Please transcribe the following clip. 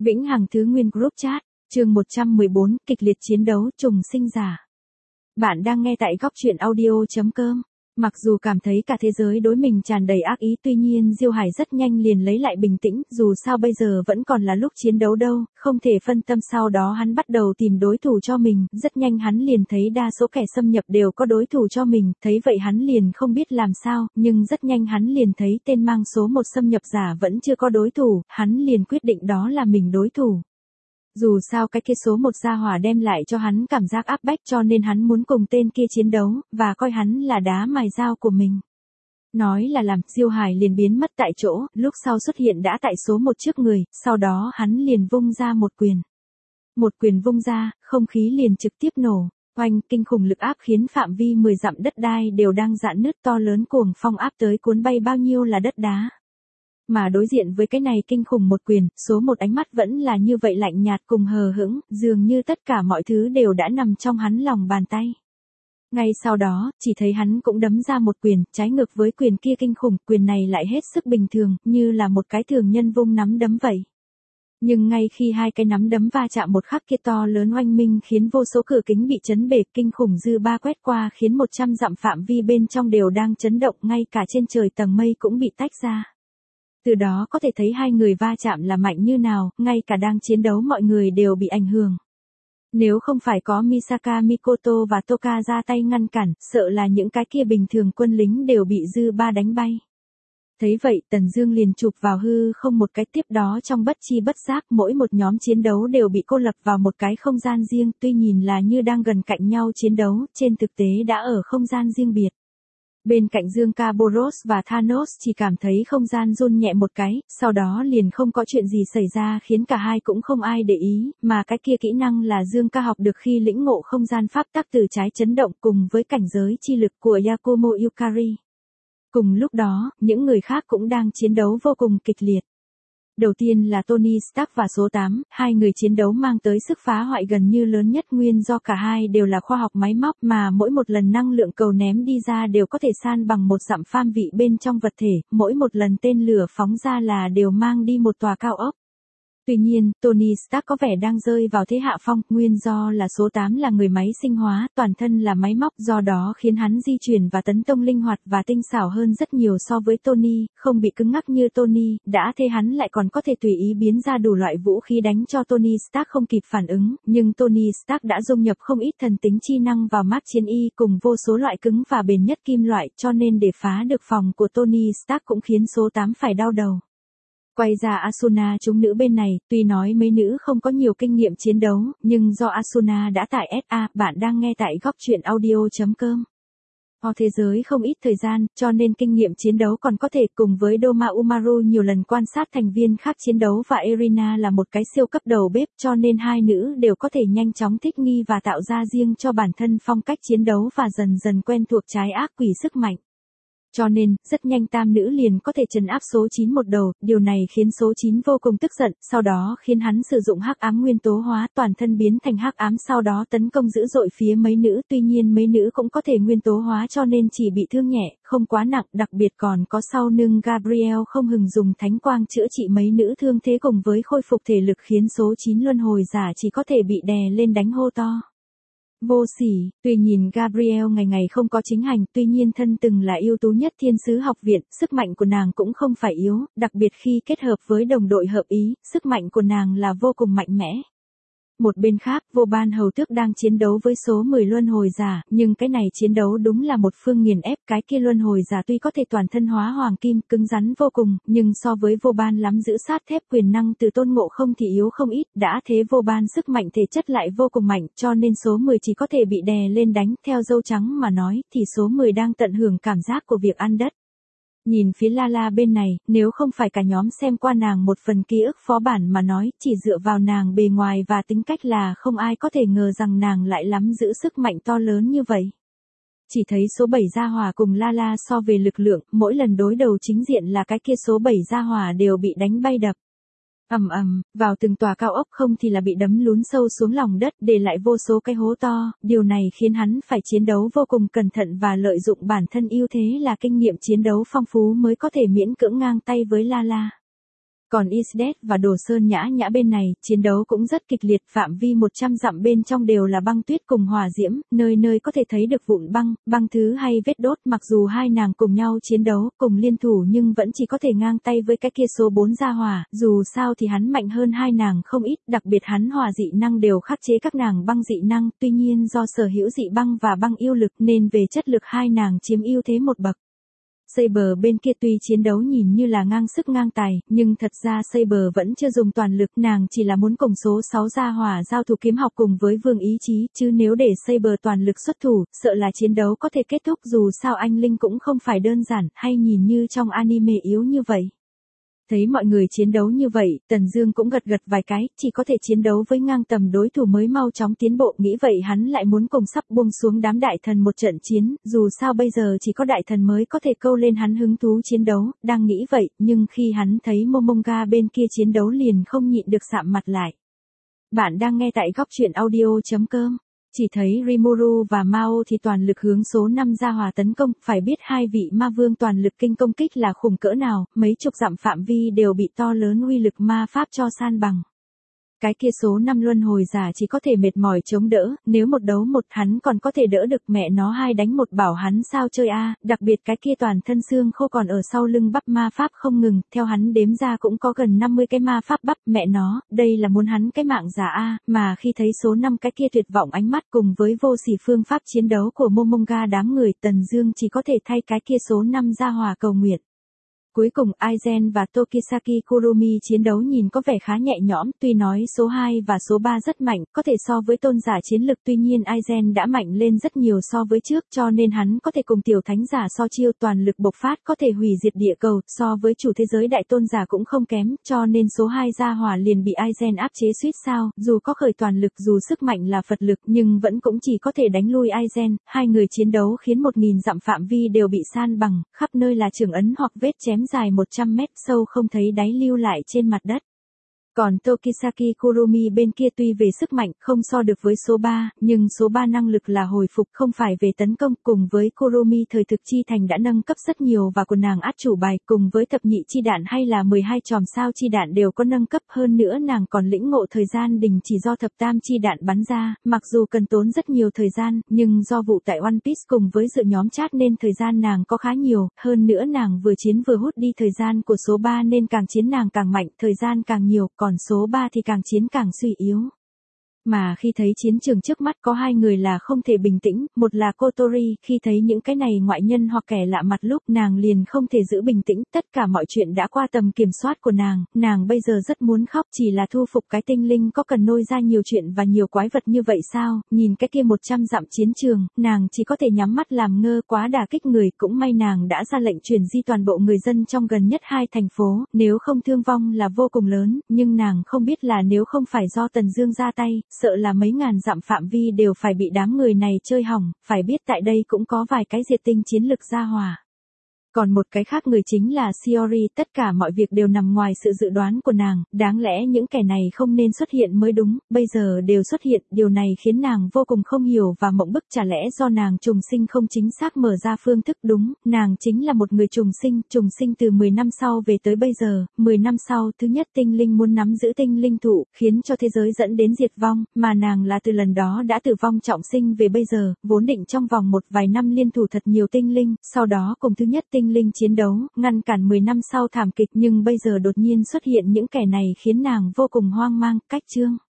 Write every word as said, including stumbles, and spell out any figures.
Vĩnh Hằng Thứ Nguyên Group Chat, chương một trăm mười bốn, kịch liệt chiến đấu trùng sinh giả. Bạn đang nghe tại góc truyện audio.com. Mặc dù cảm thấy cả thế giới đối mình tràn đầy ác ý, tuy nhiên Diêu Hải rất nhanh liền lấy lại bình tĩnh, dù sao bây giờ vẫn còn là lúc chiến đấu đâu, không thể phân tâm. Sau đó hắn bắt đầu tìm đối thủ cho mình, rất nhanh hắn liền thấy đa số kẻ xâm nhập đều có đối thủ cho mình, thấy vậy hắn liền không biết làm sao, nhưng rất nhanh hắn liền thấy tên mang số một xâm nhập giả vẫn chưa có đối thủ, hắn liền quyết định đó là mình đối thủ. Dù sao cái kia số một gia hỏa đem lại cho hắn cảm giác áp bách, cho nên hắn muốn cùng tên kia chiến đấu, và coi hắn là đá mài dao của mình. Nói là làm, Diêu Hải liền biến mất tại chỗ, lúc sau xuất hiện đã tại số một trước người, sau đó hắn liền vung ra một quyền. Một quyền vung ra, không khí liền trực tiếp nổ, oanh, kinh khủng lực áp khiến phạm vi mười dặm đất đai đều đang rạn nứt, to lớn cuồng phong áp tới cuốn bay bao nhiêu là đất đá. Mà đối diện với cái này kinh khủng một quyền, số một ánh mắt vẫn là như vậy lạnh nhạt cùng hờ hững, dường như tất cả mọi thứ đều đã nằm trong hắn lòng bàn tay. Ngay sau đó, chỉ thấy hắn cũng đấm ra một quyền, trái ngược với quyền kia kinh khủng, quyền này lại hết sức bình thường, như là một cái thường nhân vung nắm đấm vậy. Nhưng ngay khi hai cái nắm đấm va chạm một khắc kia, to lớn oanh minh khiến vô số cửa kính bị chấn bể, kinh khủng dư ba quét qua khiến một trăm dặm phạm vi bên trong đều đang chấn động, ngay cả trên trời tầng mây cũng bị tách ra. Từ đó có thể thấy hai người va chạm là mạnh như nào, ngay cả đang chiến đấu mọi người đều bị ảnh hưởng. Nếu không phải có Misaka Mikoto và Toka ra tay ngăn cản, sợ là những cái kia bình thường quân lính đều bị dư ba đánh bay. Thấy vậy, Tần Dương liền chụp vào hư không một cái, tiếp đó trong bất chi bất giác mỗi một nhóm chiến đấu đều bị cô lập vào một cái không gian riêng, tuy nhìn là như đang gần cạnh nhau chiến đấu, trên thực tế đã ở không gian riêng biệt. Bên cạnh Dương Kaboros và Thanos chỉ cảm thấy không gian run nhẹ một cái, sau đó liền không có chuyện gì xảy ra, khiến cả hai cũng không ai để ý, mà cái kia kỹ năng là Dương Ca học được khi lĩnh ngộ không gian pháp tắc từ trái chấn động cùng với cảnh giới chi lực của Yakumo Yukari. Cùng lúc đó, những người khác cũng đang chiến đấu vô cùng kịch liệt. Đầu tiên là Tony Stark và số tám, hai người chiến đấu mang tới sức phá hoại gần như lớn nhất, nguyên do cả hai đều là khoa học máy móc, mà mỗi một lần năng lượng cầu ném đi ra đều có thể san bằng một dặm phạm vị bên trong vật thể, mỗi một lần tên lửa phóng ra là đều mang đi một tòa cao ốc. Tuy nhiên, Tony Stark có vẻ đang rơi vào thế hạ phong, nguyên do là số tám là người máy sinh hóa, toàn thân là máy móc, do đó khiến hắn di chuyển và tấn công linh hoạt và tinh xảo hơn rất nhiều so với Tony, không bị cứng ngắc như Tony, đã thế hắn lại còn có thể tùy ý biến ra đủ loại vũ khí đánh cho Tony Stark không kịp phản ứng, nhưng Tony Stark đã dung nhập không ít thần tính chi năng vào mác chiến y cùng vô số loại cứng và bền nhất kim loại, cho nên để phá được phòng của Tony Stark cũng khiến số tám phải đau đầu. Quay ra Asuna chúng nữ bên này, tuy nói mấy nữ không có nhiều kinh nghiệm chiến đấu, nhưng do Asuna đã tải ét a, bạn đang nghe tại góc truyện audio.com. Ở thế giới không ít thời gian, cho nên kinh nghiệm chiến đấu còn có thể, cùng với Doma Umaru nhiều lần quan sát thành viên khác chiến đấu và Irina là một cái siêu cấp đầu bếp, cho nên hai nữ đều có thể nhanh chóng thích nghi và tạo ra riêng cho bản thân phong cách chiến đấu và dần dần quen thuộc trái ác quỷ sức mạnh. Cho nên, rất nhanh tam nữ liền có thể trấn áp số chín một đầu, điều này khiến số chín vô cùng tức giận, sau đó khiến hắn sử dụng hắc ám nguyên tố hóa, toàn thân biến thành hắc ám, sau đó tấn công dữ dội phía mấy nữ, tuy nhiên mấy nữ cũng có thể nguyên tố hóa cho nên chỉ bị thương nhẹ, không quá nặng, đặc biệt còn có sau lưng Gabriel không ngừng dùng thánh quang chữa trị mấy nữ thương thế cùng với khôi phục thể lực, khiến số chín luân hồi giả chỉ có thể bị đè lên đánh hô to. Vô sỉ, tuy nhìn Gabriel ngày ngày không có chính hành, tuy nhiên thân từng là ưu tú nhất thiên sứ học viện, sức mạnh của nàng cũng không phải yếu, đặc biệt khi kết hợp với đồng đội hợp ý, sức mạnh của nàng là vô cùng mạnh mẽ. Một bên khác, Vô Ban Hầu Tước đang chiến đấu với số mười luân hồi giả, nhưng cái này chiến đấu đúng là một phương nghiền ép, cái kia luân hồi giả tuy có thể toàn thân hóa hoàng kim, cứng rắn vô cùng, nhưng so với Vô Ban lắm giữ sát thép quyền năng từ Tôn Ngộ Không thì yếu không ít, đã thế Vô Ban sức mạnh thể chất lại vô cùng mạnh, cho nên số mười chỉ có thể bị đè lên đánh, theo dâu trắng mà nói, thì số mười đang tận hưởng cảm giác của việc ăn đất. Nhìn phía Lala bên này, nếu không phải cả nhóm xem qua nàng một phần ký ức phó bản mà nói, chỉ dựa vào nàng bề ngoài và tính cách là không ai có thể ngờ rằng nàng lại nắm giữ sức mạnh to lớn như vậy. Chỉ thấy số bảy gia hỏa cùng Lala so về lực lượng, mỗi lần đối đầu chính diện là cái kia số bảy gia hỏa đều bị đánh bay đập. Ầm ầm, vào từng tòa cao ốc, không thì là bị đấm lún sâu xuống lòng đất, để lại vô số cái hố to, điều này khiến hắn phải chiến đấu vô cùng cẩn thận và lợi dụng bản thân ưu thế là kinh nghiệm chiến đấu phong phú mới có thể miễn cưỡng ngang tay với Lala. Còn Isdet và Đồ Sơn Nhã Nhã bên này, chiến đấu cũng rất kịch liệt, phạm vi một trăm dặm bên trong đều là băng tuyết cùng hỏa diễm, nơi nơi có thể thấy được vụn băng, băng thứ hay vết đốt, mặc dù hai nàng cùng nhau chiến đấu, cùng liên thủ nhưng vẫn chỉ có thể ngang tay với cái kia số bốn gia hỏa, dù sao thì hắn mạnh hơn hai nàng không ít, đặc biệt hắn hỏa dị năng đều khắc chế các nàng băng dị năng, tuy nhiên do sở hữu dị băng và băng yêu lực nên về chất lực hai nàng chiếm ưu thế một bậc. Saber bên kia tuy chiến đấu nhìn như là ngang sức ngang tài, nhưng thật ra Saber vẫn chưa dùng toàn lực, nàng chỉ là muốn cùng số sáu gia hỏa giao thủ kiếm học cùng với Vương Ý Chí, chứ nếu để Saber toàn lực xuất thủ, sợ là chiến đấu có thể kết thúc, dù sao anh Linh cũng không phải đơn giản, hay nhìn như trong anime yếu như vậy. Thấy mọi người chiến đấu như vậy, Tần Dương cũng gật gật vài cái, chỉ có thể chiến đấu với ngang tầm đối thủ mới mau chóng tiến bộ, nghĩ vậy hắn lại muốn cùng sắp buông xuống đám đại thần một trận chiến, dù sao bây giờ chỉ có đại thần mới có thể câu lên hắn hứng thú chiến đấu, đang nghĩ vậy, nhưng khi hắn thấy Momonga bên kia chiến đấu liền không nhịn được sạm mặt lại. Bạn đang nghe tại góc truyện audio chấm com. Chỉ thấy Rimuru và Mao thì toàn lực hướng số năm gia hỏa tấn công, phải biết hai vị ma vương toàn lực kinh công kích là khủng cỡ nào, mấy chục dặm phạm vi đều bị to lớn uy lực ma pháp cho san bằng. Cái kia số năm luân hồi giả chỉ có thể mệt mỏi chống đỡ, nếu một đấu một hắn còn có thể đỡ được, mẹ nó hai đánh một bảo hắn sao chơi a, đặc biệt cái kia toàn thân xương khô còn ở sau lưng bắp ma pháp không ngừng, theo hắn đếm ra cũng có gần năm mươi cái ma pháp bắp, mẹ nó, đây là muốn hắn cái mạng giả a, mà khi thấy số năm cái kia tuyệt vọng ánh mắt cùng với vô sỉ phương pháp chiến đấu của Momonga đám người, Tần Dương chỉ có thể thay cái kia số năm ra hòa cầu nguyện. Cuối cùng Aizen và Tokisaki Kurumi chiến đấu nhìn có vẻ khá nhẹ nhõm, tuy nói số hai và số ba rất mạnh, có thể so với tôn giả chiến lực, tuy nhiên Aizen đã mạnh lên rất nhiều so với trước, cho nên hắn có thể cùng tiểu thánh giả so chiêu, toàn lực bộc phát có thể hủy diệt địa cầu, so với chủ thế giới đại tôn giả cũng không kém, cho nên số hai gia hỏa liền bị Aizen áp chế suýt sao, dù có khởi toàn lực, dù sức mạnh là Phật lực, nhưng vẫn cũng chỉ có thể đánh lui Aizen, hai người chiến đấu khiến một nghìn dặm phạm vi đều bị san bằng, khắp nơi là trường ấn hoặc vết chém dài một trăm mét, sâu không thấy đáy lưu lại trên mặt đất. Còn Tokisaki Kurumi bên kia tuy về sức mạnh không so được với số ba, nhưng số ba năng lực là hồi phục không phải về tấn công, cùng với Kurumi thời thực chi thành đã nâng cấp rất nhiều và của nàng át chủ bài, cùng với thập nhị chi đạn hay là mười hai chòm sao chi đạn đều có nâng cấp, hơn nữa nàng còn lĩnh ngộ thời gian đình chỉ do thập tam chi đạn bắn ra, mặc dù cần tốn rất nhiều thời gian, nhưng do vụ tại One Piece cùng với dự nhóm chat nên thời gian nàng có khá nhiều, hơn nữa nàng vừa chiến vừa hút đi thời gian của số ba nên càng chiến nàng càng mạnh, thời gian càng nhiều, còn số ba thì càng chiến càng suy yếu. Mà khi thấy chiến trường trước mắt có hai người là không thể bình tĩnh, một là Kotori, khi thấy những cái này ngoại nhân hoặc kẻ lạ mặt lúc nàng liền không thể giữ bình tĩnh, tất cả mọi chuyện đã qua tầm kiểm soát của nàng, nàng bây giờ rất muốn khóc, chỉ là thu phục cái tinh linh có cần nôi ra nhiều chuyện và nhiều quái vật như vậy sao, nhìn cái kia một trăm dặm chiến trường, nàng chỉ có thể nhắm mắt làm ngơ, quá đả kích người, cũng may nàng đã ra lệnh chuyển di toàn bộ người dân trong gần nhất hai thành phố, nếu không thương vong là vô cùng lớn, nhưng nàng không biết là nếu không phải do Tần Dương ra tay, sợ là mấy ngàn dặm phạm vi đều phải bị đám người này chơi hỏng, phải biết tại đây cũng có vài cái diệt tinh chiến lực gia hỏa. Còn một cái khác người chính là Shiori, tất cả mọi việc đều nằm ngoài sự dự đoán của nàng, đáng lẽ những kẻ này không nên xuất hiện mới đúng, bây giờ đều xuất hiện, điều này khiến nàng vô cùng không hiểu và mộng bức, chả lẽ do nàng trùng sinh không chính xác mở ra phương thức đúng, nàng chính là một người trùng sinh, trùng sinh từ mười năm sau về tới bây giờ, mười năm sau, thứ nhất tinh linh muốn nắm giữ tinh linh thụ, khiến cho thế giới dẫn đến diệt vong, mà nàng là từ lần đó đã tử vong trọng sinh về bây giờ, vốn định trong vòng một vài năm liên thủ thật nhiều tinh linh, sau đó cùng thứ nhất tinh linh chiến đấu, ngăn cản mười năm sau thảm kịch, nhưng bây giờ đột nhiên xuất hiện những kẻ này khiến nàng vô cùng hoang mang, cách chương.